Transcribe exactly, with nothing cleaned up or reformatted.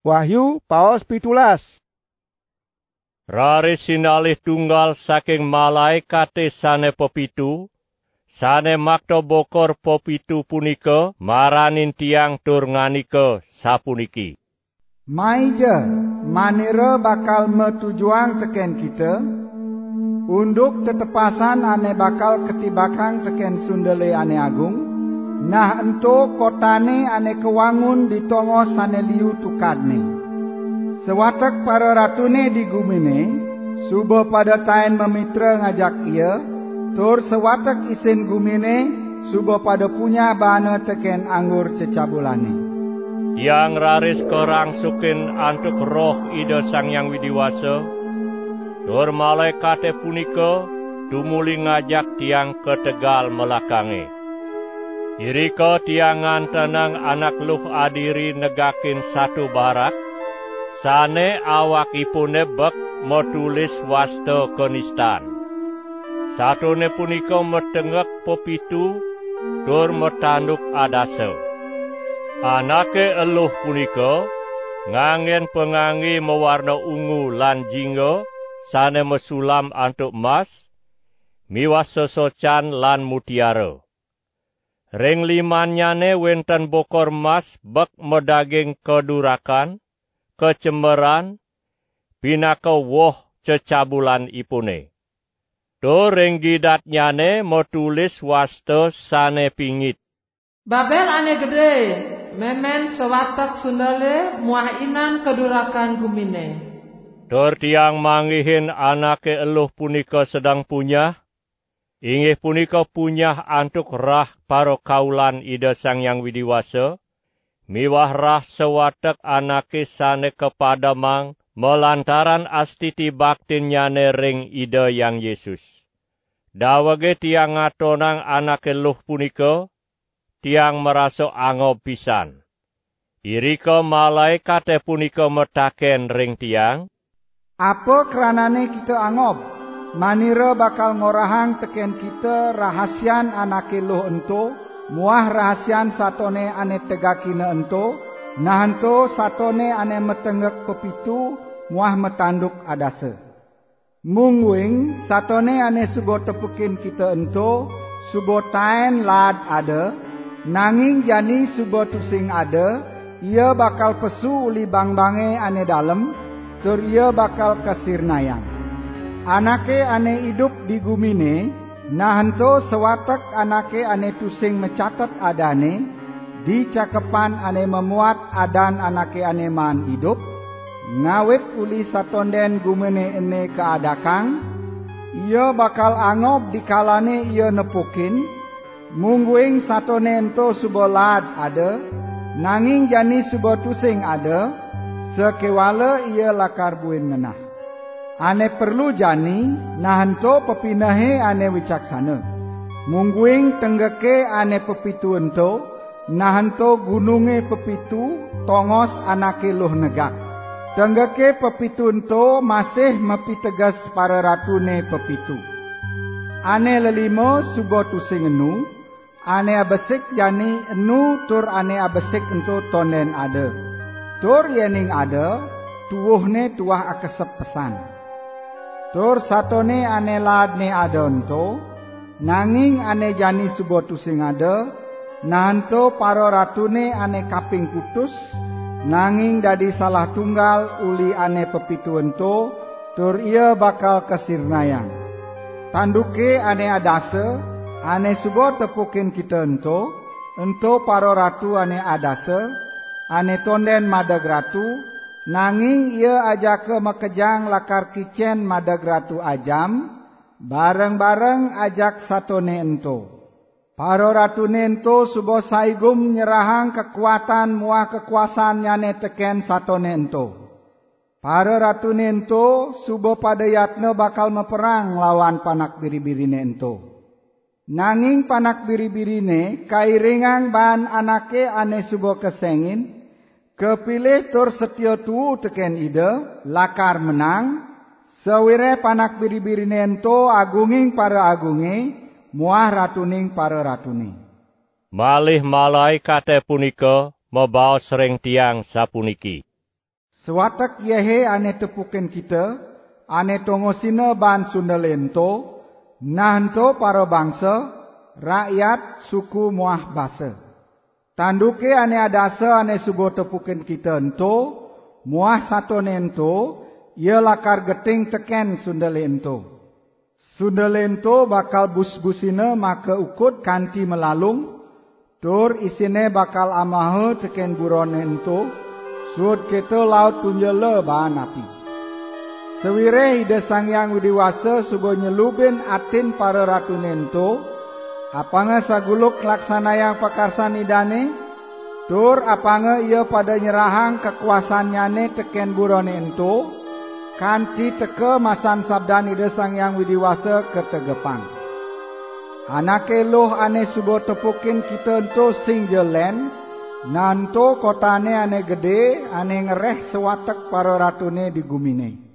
Wahyu paos pitulas. Raris sinalih tunggal saking malaikate sane pepitu, sane makta bokor pepitu punika maranin tiang tur nganika sapuniki. Maija, manira bakal metujuang teken kita, unduk tetepasan ane bakal ketibakang teken sundele ane agung, nah ento kotane ane kewangun ditongos ane liu tukadne. Sewatak para ratune di gumine, subo pada tain memitra ngajak ia, tur sewatak isin gumine, subo pada punya bana teken anggur cecabulane. Yang raris korang sukin antuk roh Ida Sang Yang Widiwasa, tur malaikate punika dumuli ngajak tiang ke tegal melakange. Irika tiang ngantenang anak luh adiri negakin satu barak, sane awakipune bek metulis wasta kenistan. Satune punika metengek pepitu tur metanduk adase. Anake eluh punika ngangen pengangi mewarna ungu lan jingga sane mesulam antuk emas, miwas sosocan lan mutiara. Ring limanyane wenten bokor emas bek medaging kedurakan, kecemeran, pinaka woh cecabulan ipune. Do ring gidatnyane metulis wasta sane pingit. Babel ane gede, memen sewatak sundale muah inan kedurakan gumine. Dor tiang manggihin anake eluh punika sedang punyah, inggih punika punyah antuk rah paro kaulan Ida Sang Yang Widiwasa, miwah rah sewatak anake sane kepadamang melantaran astiti baktinyane ring Ida Yang Yesus. Dawage tiang ngatonang anake luh punika, tiang merasa angob pisan. Irika malaikate punika metaken ring tiang. Apa keranane kita angob? Manira bakal ngorahang teken kita rahasian anake luh ento, muah rahasian satone ane tegakina ento, nah ento satone ane metengek pepitu, muah metanduk adase. Mungwing satone ane subo tepukin kita ento, subo tain lad ada, nanging jani subo tusing ada, ia bakal pesu uli bang-bange ane dalem, tur ia bakal kasirnayang. Anake ane hidup di gumine, nahanto sewatak anake ane tusing mencatat adane, di cakepan ane memuat adan anake ane man hidup, ngawit uli satonden gumine ene keadakang, ia bakal angob dikalane ia nepukin, mungguing satone ento subolad ada, nanging jani subo tusing ada, sekewala ia lakar buin menah. Ane perlu jani, nahanto pepinahe ane wicaksana. Mungguing tenggeke ane pepitu ento, nahanto gununge pepitu, tongos anake luh negak. Tenggeke pepitu ento masih mepitegas para ratune pepitu. Ane lelimo subo tusing enu, ane abesik jani enu tur ane abesik ento tonen ada. Tur yening ada, tuwuhne tuah akesep pesan. Tur satone ane ladne ada ento, nanging ane jani subo tusing ada, nahanto paro ratune ane kaping kutus, nanging dadi salah tunggal uli ane pepitu ento, tur ia bakal kasirnayang. Tanduke ane adase, ane subo tepukin kita ento, ento paro ratu ane adase, ane tonden madag ratu, nanging ia ajake makejang lakar kicen madag ratu ajam, bareng-bareng ajak satone ento. Paro ratune ento subo saigum nyerahang kekuatan muah kekuasaan nyane teken satone ento. Paro ratune ento subo padayatne bakal meperang lawan panak biri-birine ento. Nanging panak biri-birine kairingang ban anake ane subo kesengin, kepilih tur setia tu teken ida, lakar menang, sewire panak biri-birine ento agunging para agunge, muah ratuning para ratune. Malih malaikate punika mebaos ring tiang sapuniki. Sewatak yehe ane tepuken kita, ane tongosina ban Sundelento, nahanto para bangsa, rakyat suku muah basa. Tanduke ane adasa ane sugo tepuken kita ento, muah satone ento, ia lakar geting teken Sundelento. Sundelento bakal bus-busina maka ukut kanti melalung, tur isine bakal amahe teken buron ento, suut kita laut punjele bahan api. Sewire Ida Sang Hyang Widiwasa sugo nyelubin atin para ratu nento, apanga saguluk laksana yang pakarsan idane, tur apanga ia pada nyerahang kekuasaannya teken buron ento, kanti teke masan sabdan Ida Sang Hyang Widiwasa ketegepang. Anake loh ane sugo tepukin kita ento sing jelen, nanto kotane ane gede, ane ngereh sewatek para ratune di gumine.